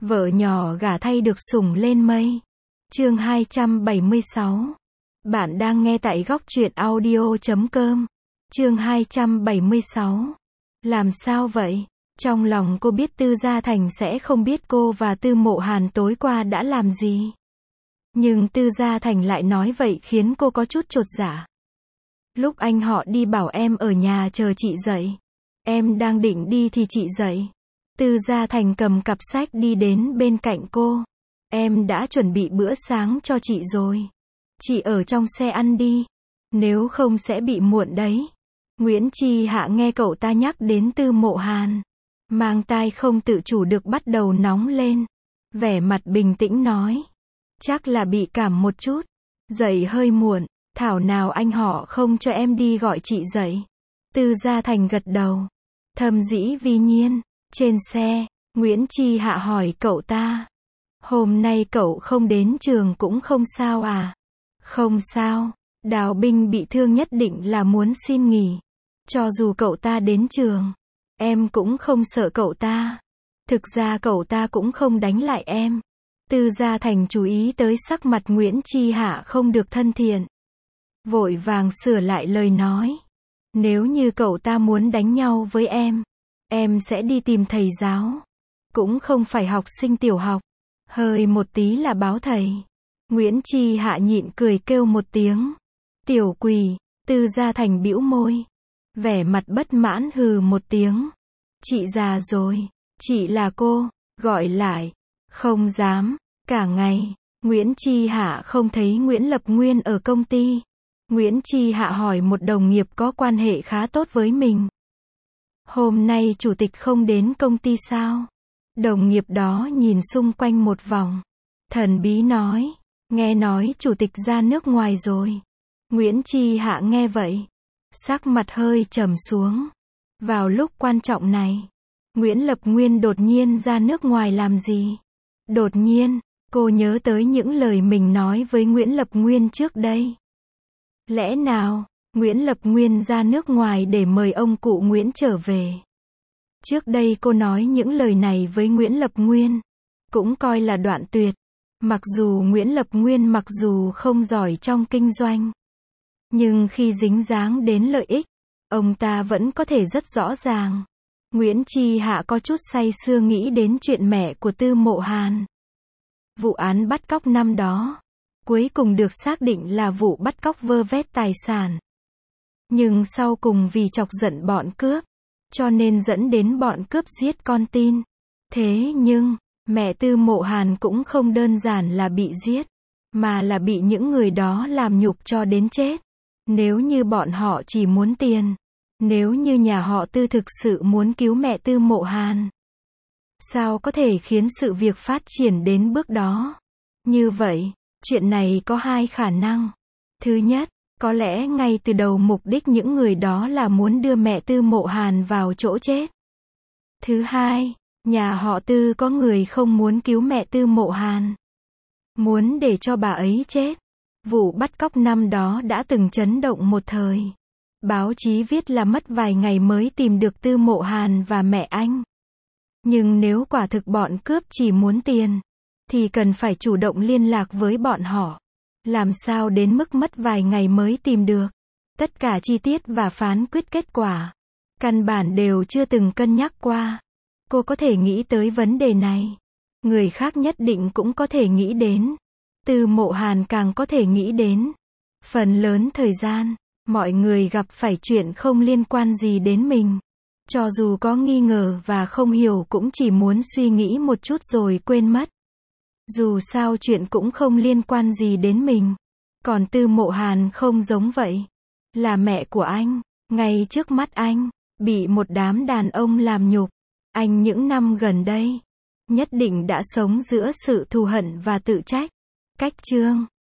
Vợ nhỏ gả thay được sủng lên mây. Chương 276. Bạn đang nghe tại góc truyện audio.com. Chương 276. Làm sao vậy? Trong lòng cô biết Tư Gia Thành sẽ không biết cô và Tư Mộ Hàn tối qua đã làm gì. Nhưng Tư Gia Thành lại nói vậy khiến cô có chút chột dạ. Lúc anh họ đi bảo em ở nhà chờ chị dậy. Em đang định đi thì chị dậy. Tư Gia Thành cầm cặp sách đi đến bên cạnh cô. Em đã chuẩn bị bữa sáng cho chị rồi. Chị ở trong xe ăn đi. Nếu không sẽ bị muộn đấy. Nguyễn Chi Hạ nghe cậu ta nhắc đến Tư Mộ Hàn. Mang tai không tự chủ được bắt đầu nóng lên. Vẻ mặt bình tĩnh nói. Chắc là bị cảm một chút. Dậy hơi muộn. Thảo nào anh họ không cho em đi gọi chị dậy. Tư Gia Thành gật đầu. Thầm dĩ vi nhiên. Trên xe, Nguyễn Chi Hạ hỏi cậu ta. Hôm nay cậu không đến trường cũng không sao à? Không sao. Đào Binh bị thương nhất định là muốn xin nghỉ. Cho dù cậu ta đến trường, em cũng không sợ cậu ta. Thực ra cậu ta cũng không đánh lại em. Tư Gia Thành chú ý tới sắc mặt Nguyễn Chi Hạ không được thân thiện. Vội vàng sửa lại lời nói. Nếu như cậu ta muốn đánh nhau với em sẽ đi tìm thầy giáo. Cũng không phải học sinh tiểu học. Hơi một tí là báo thầy. Nguyễn Chi Hạ nhịn cười kêu một tiếng. Tiểu quỷ. Tư Gia Thành bĩu môi. Vẻ mặt bất mãn hừ một tiếng. Chị già rồi. Chị là cô. Gọi lại. Không dám. Cả ngày, Nguyễn Chi Hạ không thấy Nguyễn Lập Nguyên ở công ty. Nguyễn Chi Hạ hỏi một đồng nghiệp có quan hệ khá tốt với mình. Hôm nay chủ tịch không đến công ty sao? Đồng nghiệp đó nhìn xung quanh một vòng. Thần bí nói. Nghe nói chủ tịch ra nước ngoài rồi. Nguyễn Chi Hạ nghe vậy. Sắc mặt hơi trầm xuống. Vào lúc quan trọng này. Nguyễn Lập Nguyên đột nhiên ra nước ngoài làm gì? Đột nhiên, cô nhớ tới những lời mình nói với Nguyễn Lập Nguyên trước đây. Lẽ nào, Nguyễn Lập Nguyên ra nước ngoài để mời ông cụ Nguyễn trở về? Trước đây cô nói những lời này với Nguyễn Lập Nguyên. Cũng coi là đoạn tuyệt. Mặc dù Nguyễn Lập Nguyên mặc dù không giỏi trong kinh doanh. Nhưng khi dính dáng đến lợi ích, ông ta vẫn có thể rất rõ ràng. Nguyễn Chi Hạ có chút say sưa nghĩ đến chuyện mẹ của Tư Mộ Hàn. Vụ án bắt cóc năm đó. Cuối cùng được xác định là vụ bắt cóc vơ vét tài sản. Nhưng sau cùng vì chọc giận bọn cướp, cho nên dẫn đến bọn cướp giết con tin. Thế nhưng, mẹ Tư Mộ Hàn cũng không đơn giản là bị giết, mà là bị những người đó làm nhục cho đến chết. Nếu như bọn họ chỉ muốn tiền, nếu như nhà họ Tư thực sự muốn cứu mẹ Tư Mộ Hàn, sao có thể khiến sự việc phát triển đến bước đó? Như vậy, chuyện này có hai khả năng. Thứ nhất, có lẽ ngay từ đầu mục đích những người đó là muốn đưa mẹ Tư Mộ Hàn vào chỗ chết. Thứ hai, nhà họ Tư có người không muốn cứu mẹ Tư Mộ Hàn. Muốn để cho bà ấy chết. Vụ bắt cóc năm đó đã từng chấn động một thời. Báo chí viết là mất vài ngày mới tìm được Tư Mộ Hàn và mẹ anh. Nhưng nếu quả thực bọn cướp chỉ muốn tiền, thì cần phải chủ động liên lạc với bọn họ. Làm sao đến mức mất vài ngày mới tìm được. Tất cả chi tiết và phán quyết kết quả, căn bản đều chưa từng cân nhắc qua. Cô có thể nghĩ tới vấn đề này. Người khác nhất định cũng có thể nghĩ đến. Tư Mộ Hàn càng có thể nghĩ đến. Phần lớn thời gian, mọi người gặp phải chuyện không liên quan gì đến mình. Cho dù có nghi ngờ và không hiểu cũng chỉ muốn suy nghĩ một chút rồi quên mất. Dù sao chuyện cũng không liên quan gì đến mình. Còn Tư Mộ Hàn không giống vậy. Là mẹ của anh, ngay trước mắt anh, bị một đám đàn ông làm nhục. Anh những năm gần đây, nhất định đã sống giữa sự thù hận và tự trách. Cách chương